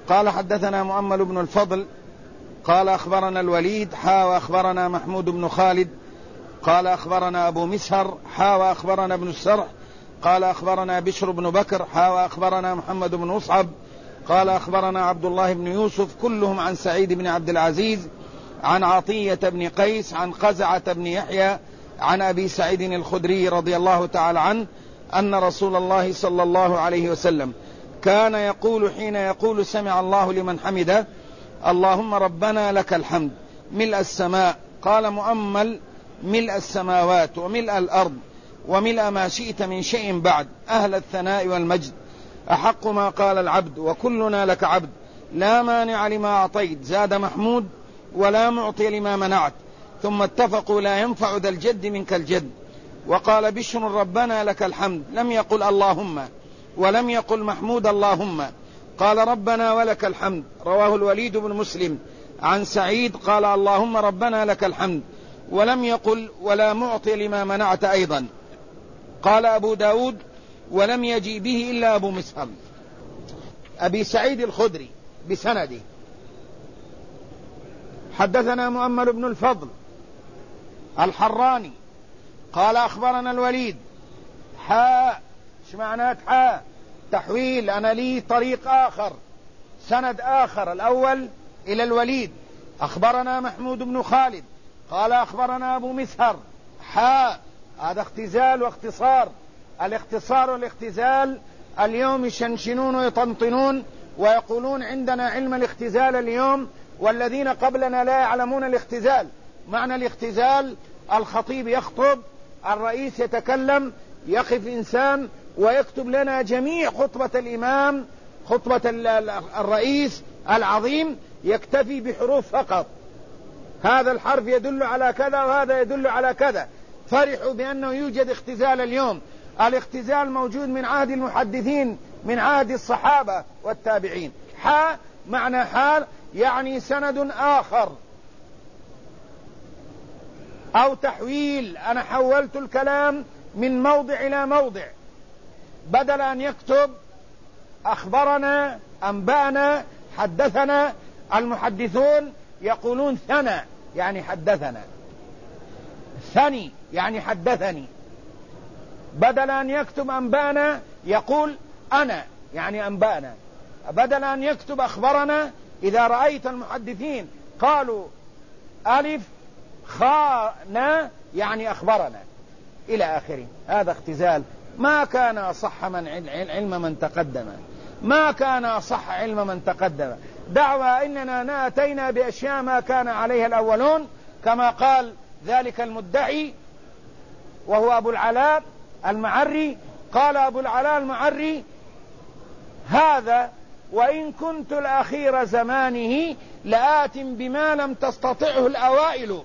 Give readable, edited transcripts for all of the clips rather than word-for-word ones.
قال حدثنا مؤمل بن الفضل قال أخبرنا الوليد وأخبرنا محمود بن خالد قال أخبرنا أبو مسهر وأخبرنا ابن السرح قال أخبرنا بشر بن بكر وأخبرنا محمد بن مصعب قال أخبرنا عبد الله بن يوسف كلهم عن سعيد بن عبد العزيز عن عطية بن قيس عن قزعة بن يحيى عن أبي سعيد الخدري رضي الله تعالى عنه أن رسول الله صلى الله عليه وسلم كان يقول حين يقول سمع الله لمن حمده اللهم ربنا لك الحمد ملء السماء، قال مؤمل ملء السماوات وملء الأرض وملء ما شئت من شيء بعد، أهل الثناء والمجد، أحق ما قال العبد وكلنا لك عبد، لا مانع لما أعطيت، زاد محمود ولا معطي لما منعت، ثم اتفقوا لا ينفع ذا الجد منك الجد. وقال بشر ربنا لك الحمد، لم يقل اللهم ولم يقل محمود اللهم، قال ربنا ولك الحمد. رواه الوليد بن مسلم عن سعيد قال اللهم ربنا لك الحمد، ولم يقل ولا معطي لما منعت أيضا. قال أبو داود ولم يجي به إلا أبو مسهر. أبي سعيد الخدري بسنده. حدثنا مؤمل بن الفضل الحراني قال أخبرنا الوليد شمعنات تحويل، أنا لي طريق آخر سند آخر، الأول إلى الوليد أخبرنا محمود بن خالد قال أخبرنا أبو مسهر هذا اختزال واختصار. الاختصار والاختزال اليوم يشنشنون ويطنطنون ويقولون عندنا علم الاختزال اليوم، والذين قبلنا لا يعلمون الاختزال. معنى الاختزال الخطيب يخطب، الرئيس يتكلم، يقف إنسان ويكتب لنا جميع خطبة الإمام، خطبة الرئيس العظيم، يكتفي بحروف فقط، هذا الحرف يدل على كذا وهذا يدل على كذا. فرحوا بأنه يوجد اختزال اليوم. الاختزال موجود من عهد المحدثين، من عهد الصحابة والتابعين. معنى حال يعني سند آخر، أو تحويل، أنا حولت الكلام من موضع إلى موضع، بدل أن يكتب أخبرنا أنبأنا حدثنا، المحدثون يقولون ثنى يعني حدثنا، ثني يعني حدثني، بدل أن يكتب أنبأنا يقول أنا يعني أنبأنا، بدل أن يكتب أخبرنا. إذا رأيت المحدثين قالوا ألف خانا يعني أخبرنا إلى آخره. هذا اختزال ما كان أصح من علم من تقدم، ما كان أصح علم من تقدم. دعوى إننا نأتينا بأشياء ما كان عليها الأولون، كما قال ذلك المدعي وهو أبو العلاء المعري. قال أبو العلاء المعري هذا وإن كنت الأخير زمانه لآت بما لم تستطعه الأوائل.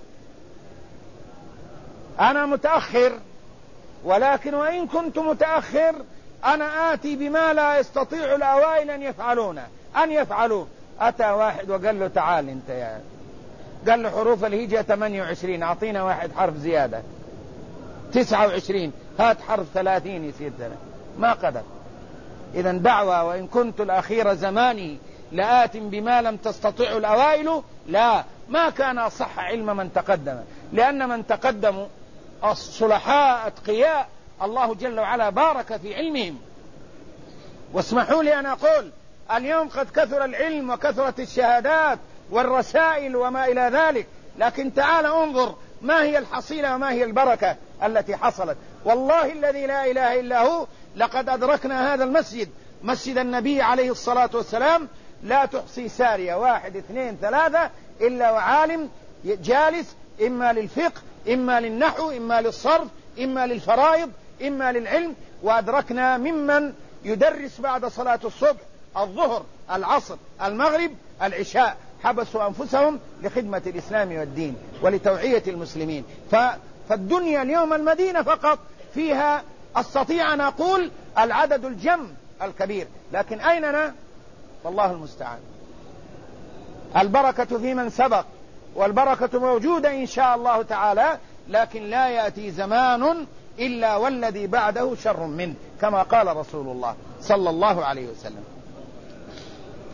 أنا متأخر، ولكن وإن كنت متأخر أنا آتي بما لا يستطيع الأوائل أن يفعلوه. أتى واحد وقال له تعال انت يا، قال له حروف الهجاء 28، أعطينا واحد حرف زيادة 29، هات حرف 30 يصير ثلاثة، ما قدر. إذن دعوة وإن كنت الأخير زماني لآت بما لم تستطيع الأوائل، لا، ما كان صح علم من تقدم، لأن من تقدموا الصلحاء أتقياء الله جل وعلا بارك في علمهم. واسمحوا لي أن أقول اليوم قد كثر العلم وكثرت الشهادات والرسائل وما إلى ذلك، لكن تعال انظر ما هي الحصيلة وما هي البركة التي حصلت. والله الذي لا إله إلا هو لقد أدركنا هذا المسجد، مسجد النبي عليه الصلاة والسلام، لا تحصي سارية 1 2 3 إلا وعالم جالس، إما للفقه إما للنحو إما للصرف إما للفرائض إما للعلم. وأدركنا ممن يدرس بعد صلاة الصبح الظهر العصر المغرب العشاء، حبسوا أنفسهم لخدمة الإسلام والدين ولتوعية المسلمين. فالدنيا اليوم المدينة فقط فيها أستطيع أن أقول العدد الجم الكبير، لكن أيننا؟ والله المستعان. البركة في من سبق، والبركة موجودة إن شاء الله تعالى، لكن لا يأتي زمان إلا والذي بعده شر منه، كما قال رسول الله صلى الله عليه وسلم.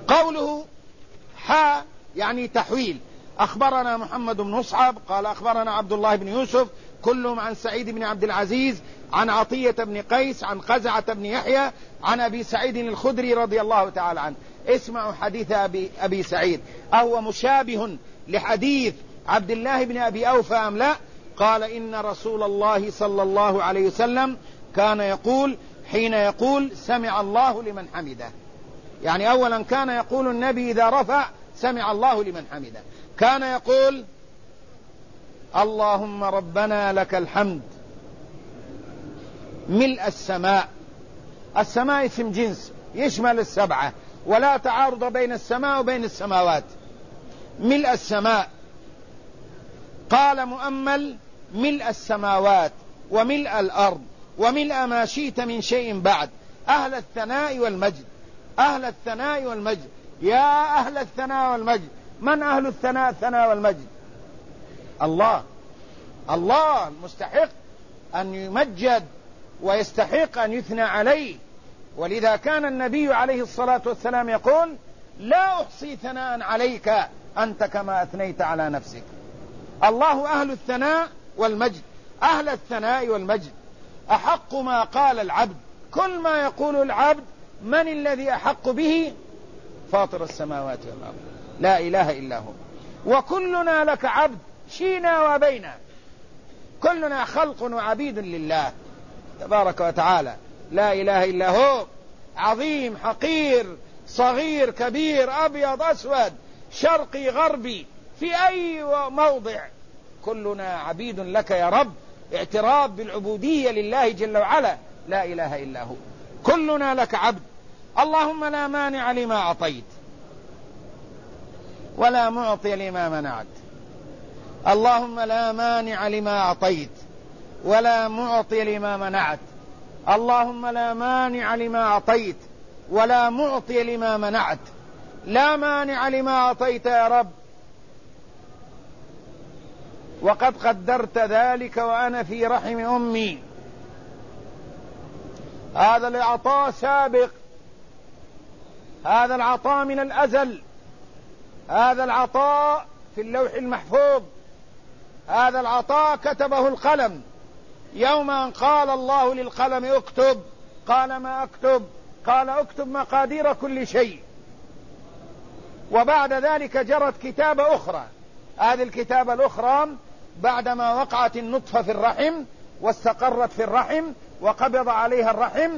قوله يعني تحويل. أخبرنا محمد بن مصعب قال أخبرنا عبد الله بن يوسف كلهم عن سعيد بن عبد العزيز عن عطية بن قيس عن قزعة بن يحيى عن أبي سعيد الخدري رضي الله تعالى عنه. اسمعوا حديث أبي سعيد، أهو مشابه لحديث عبد الله بن أبي أوفى أم لا؟ قال إن رسول الله صلى الله عليه وسلم كان يقول حين يقول سمع الله لمن حمده، يعني أولا كان يقول النبي إذا رفع سمع الله لمن حمده، كان يقول اللهم ربنا لك الحمد ملء السماء. السماء اسم جنس يشمل السبعة ولا تعارض بين السماء وبين السماوات. ملء السماء، قال مؤمل ملء السماوات وملء الأرض وملء ما شئت من شيء بعد، أهل الثناء والمجد. أهل الثناء والمجد، يا أهل الثناء والمجد. من أهل الثناء والمجد؟ الله. الله المستحق أن يمجد ويستحق أن يثنى عليه، ولذا كان النبي عليه الصلاة والسلام يقول لا أحصي ثناء عليك أنت كما أثنيت على نفسك. الله أهل الثناء والمجد. أهل الثناء والمجد أحق ما قال العبد، كل ما يقول العبد من الذي أحق به؟ فاطر السماوات والأرض لا إله إلا هو، وكلنا لك عبد شينا وبينا، كلنا خلق وعبيد لله تبارك وتعالى لا إله إلا هو. عظيم حقير صغير كبير أبيض أسود شرقي غربي في أي موضع كلنا عبيد لك يا رب، اعتراف بالعبودية لله جل وعلا لا إله إلا هو. كلنا لك عبد. اللهم لا مانع لما أعطيت ولا معطي لما منعت. اللهم لا مانع لما أعطيت ولا معطي لما منعت. اللهم لا مانع لما أعطيت ولا معطي لما منعت. لا مانع لما أعطيت يا رب، وقد قدرت ذلك وأنا في رحم أمي. هذا العطاء سابق، هذا العطاء من الأزل، هذا العطاء في اللوح المحفوظ، هذا العطاء كتبه القلم يوم أن قال الله للقلم اكتب، قال ما أكتب؟ قال اكتب مقادير كل شيء. وبعد ذلك جرت كتابة أخرى، هذه الكتابة الأخرى بعدما وقعت النطفة في الرحم واستقرت في الرحم وقبض عليها الرحم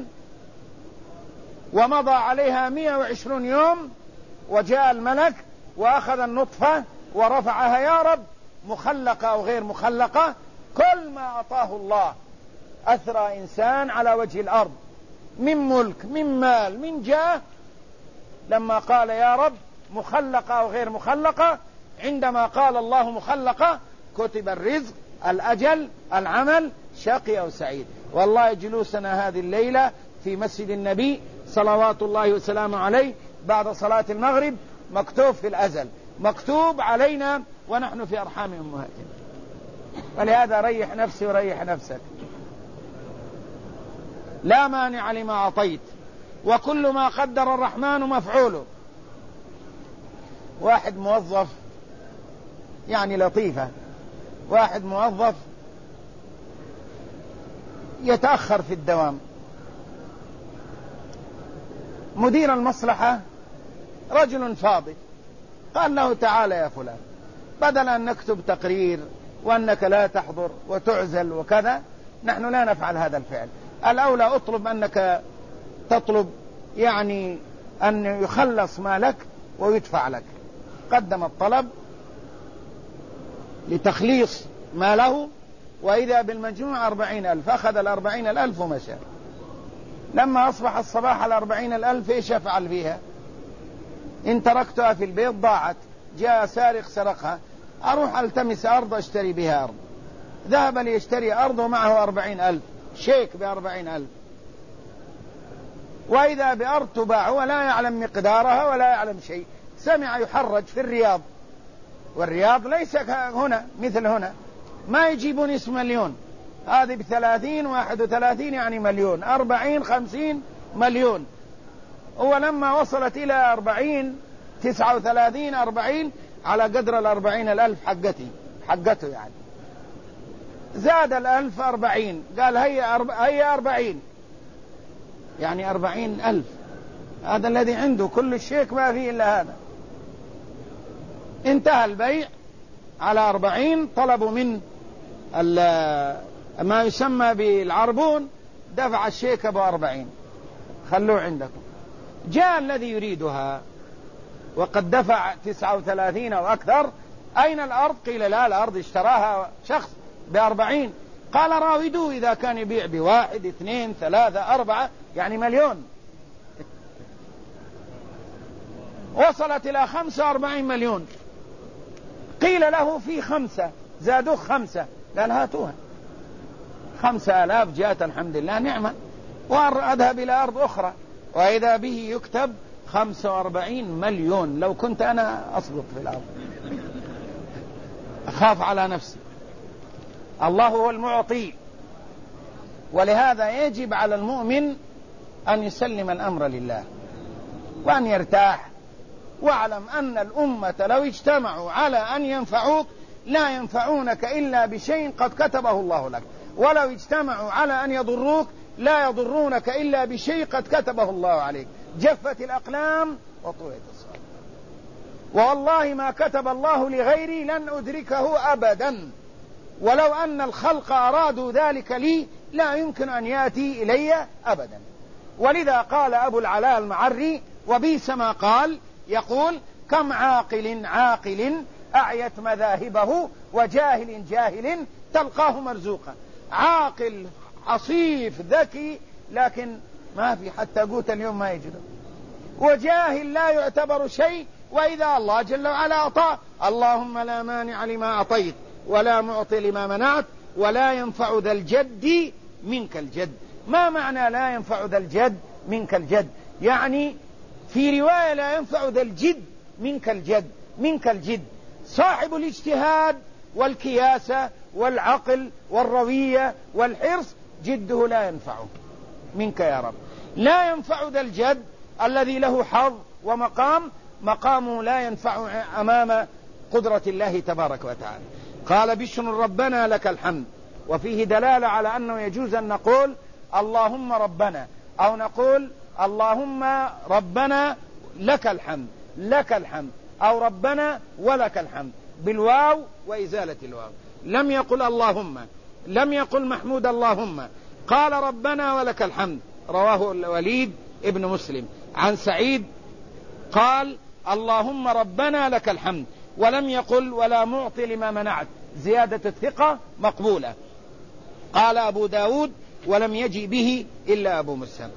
ومضى عليها 120 يوم، وجاء الملك وأخذ النطفة ورفعها يا رب مخلقة أو غير مخلقة. كل ما أعطاه الله أثرى إنسان على وجه الأرض من ملك من مال من جاه، لما قال يا رب مخلقة أو غير مخلقة، عندما قال الله مخلقة كتب الرزق الأجل العمل شقي أو سعيد. والله جلوسنا هذه الليلة في مسجد النبي صلوات الله وسلامه عليه بعد صلاة المغرب مكتوب في الأزل، مكتوب علينا ونحن في أرحام أمهاتنا. ولهذا ريح نفسي وريح نفسك. لا مانع لما أعطيت وكل ما قدر الرحمن مفعوله. واحد موظف يعني لطيفة، واحد موظف يتأخر في الدوام، مدير المصلحة رجل فاضل قال له تعال يا فلان، بدل أن نكتب تقرير وأنك لا تحضر وتعزل وكذا، نحن لا نفعل هذا الفعل، الأولى أطلب أنك تطلب يعني أن يخلص مالك ويدفع لك. قدم الطلب لتخليص ماله، وإذا بالمجموع 40,000، أخذ 40,000 ومشى. لما أصبح الصباح 40,000 إيش أفعل فيها؟ إن تركتها في البيت ضاعت، جاء سارق سرقها، أروح ألتمس أرض أشتري بها أرض. ذهب ليشتري أرض ومعه 40,000 شيك ب40,000، وإذا بأرض تباع ولا يعلم مقدارها ولا يعلم شيء. سمع يحرج في الرياض، والرياض ليس هنا مثل هنا، ما يجيبون اسم مليون، هذه ب30 31 يعني مليون، 40 50 مليون. هو لما وصلت إلى 40 39 40 على قدر 40,000 حقته يعني، زاد 1000 40، قال هي 40 يعني 40,000. هذا الذي عنده كل الشيك ما فيه إلا هذا. انتهى البيع على 40، طلبوا من ما يسمى بالعربون، دفع الشيك ب40، خلوه عندكم. جاء الذي يريدها وقد دفع 39 أو أكثر، أين الأرض؟ قيل لا، الأرض اشتراها شخص ب40. قال راودوه إذا كان يبيع ب1 2 3 4 يعني مليون. وصلت إلى 45 مليون. قيل له في 5، زادوه 5، قال هاتوها 5,000 جاءت الحمد لله نعمة، وأذهب إلى أرض أخرى، وإذا به يكتب 45 مليون. لو كنت أنا أسقط في الأرض، أخاف على نفسي. الله هو المعطي، ولهذا يجب على المؤمن أن يسلم الأمر لله وأن يرتاح. واعلم أن الأمة لو اجتمعوا على أن ينفعوك لا ينفعونك إلا بشيء قد كتبه الله لك، ولو اجتمعوا على أن يضروك لا يضرونك إلا بشيء قد كتبه الله عليك. جفت الأقلام وطويت الصحف، والله ما كتب الله لغيري لن أدركه أبدا، ولو أن الخلق أرادوا ذلك لي لا يمكن أن يأتي إلي أبدا. ولذا قال أبو العلاء المعري وبئس ما قال، يقول كم عاقل أعيت مذاهبه وجاهل جاهل تلقاه مرزوقا. عاقل عصيف ذكي لكن ما في حتى قوت اليوم ما يجده، وجاهل لا يعتبر شيء، وإذا الله جل وعلا أعطى اللهم لا مانع لما أعطيت ولا معطي لما منعت ولا ينفع ذا الجد منك الجد. ما معنى لا ينفع ذا الجد منك الجد؟ يعني في رواية لا ينفع ذا الجد منك الجد. صاحب الاجتهاد والكياسة والعقل والروية والحرص جده لا ينفعه منك يا رب. لا ينفع ذا الجد الذي له حظ ومقام، مقامه لا ينفع أمام قدرة الله تبارك وتعالى. قال بشر ربنا لك الحمد، وفيه دلالة على أنه يجوز أن نقول اللهم ربنا، أو نقول اللهم ربنا لك الحمد، أو ربنا ولك الحمد بالواو وإزالة الواو. لم يقل اللهم، لم يقل محمود اللهم، قال ربنا ولك الحمد. رواه الوليد ابن مسلم عن سعيد قال اللهم ربنا لك الحمد، ولم يقل ولا معطي لما منعت. زيادة الثقة مقبولة. قال أبو داود ولم يجي به إلا أبو مسلم.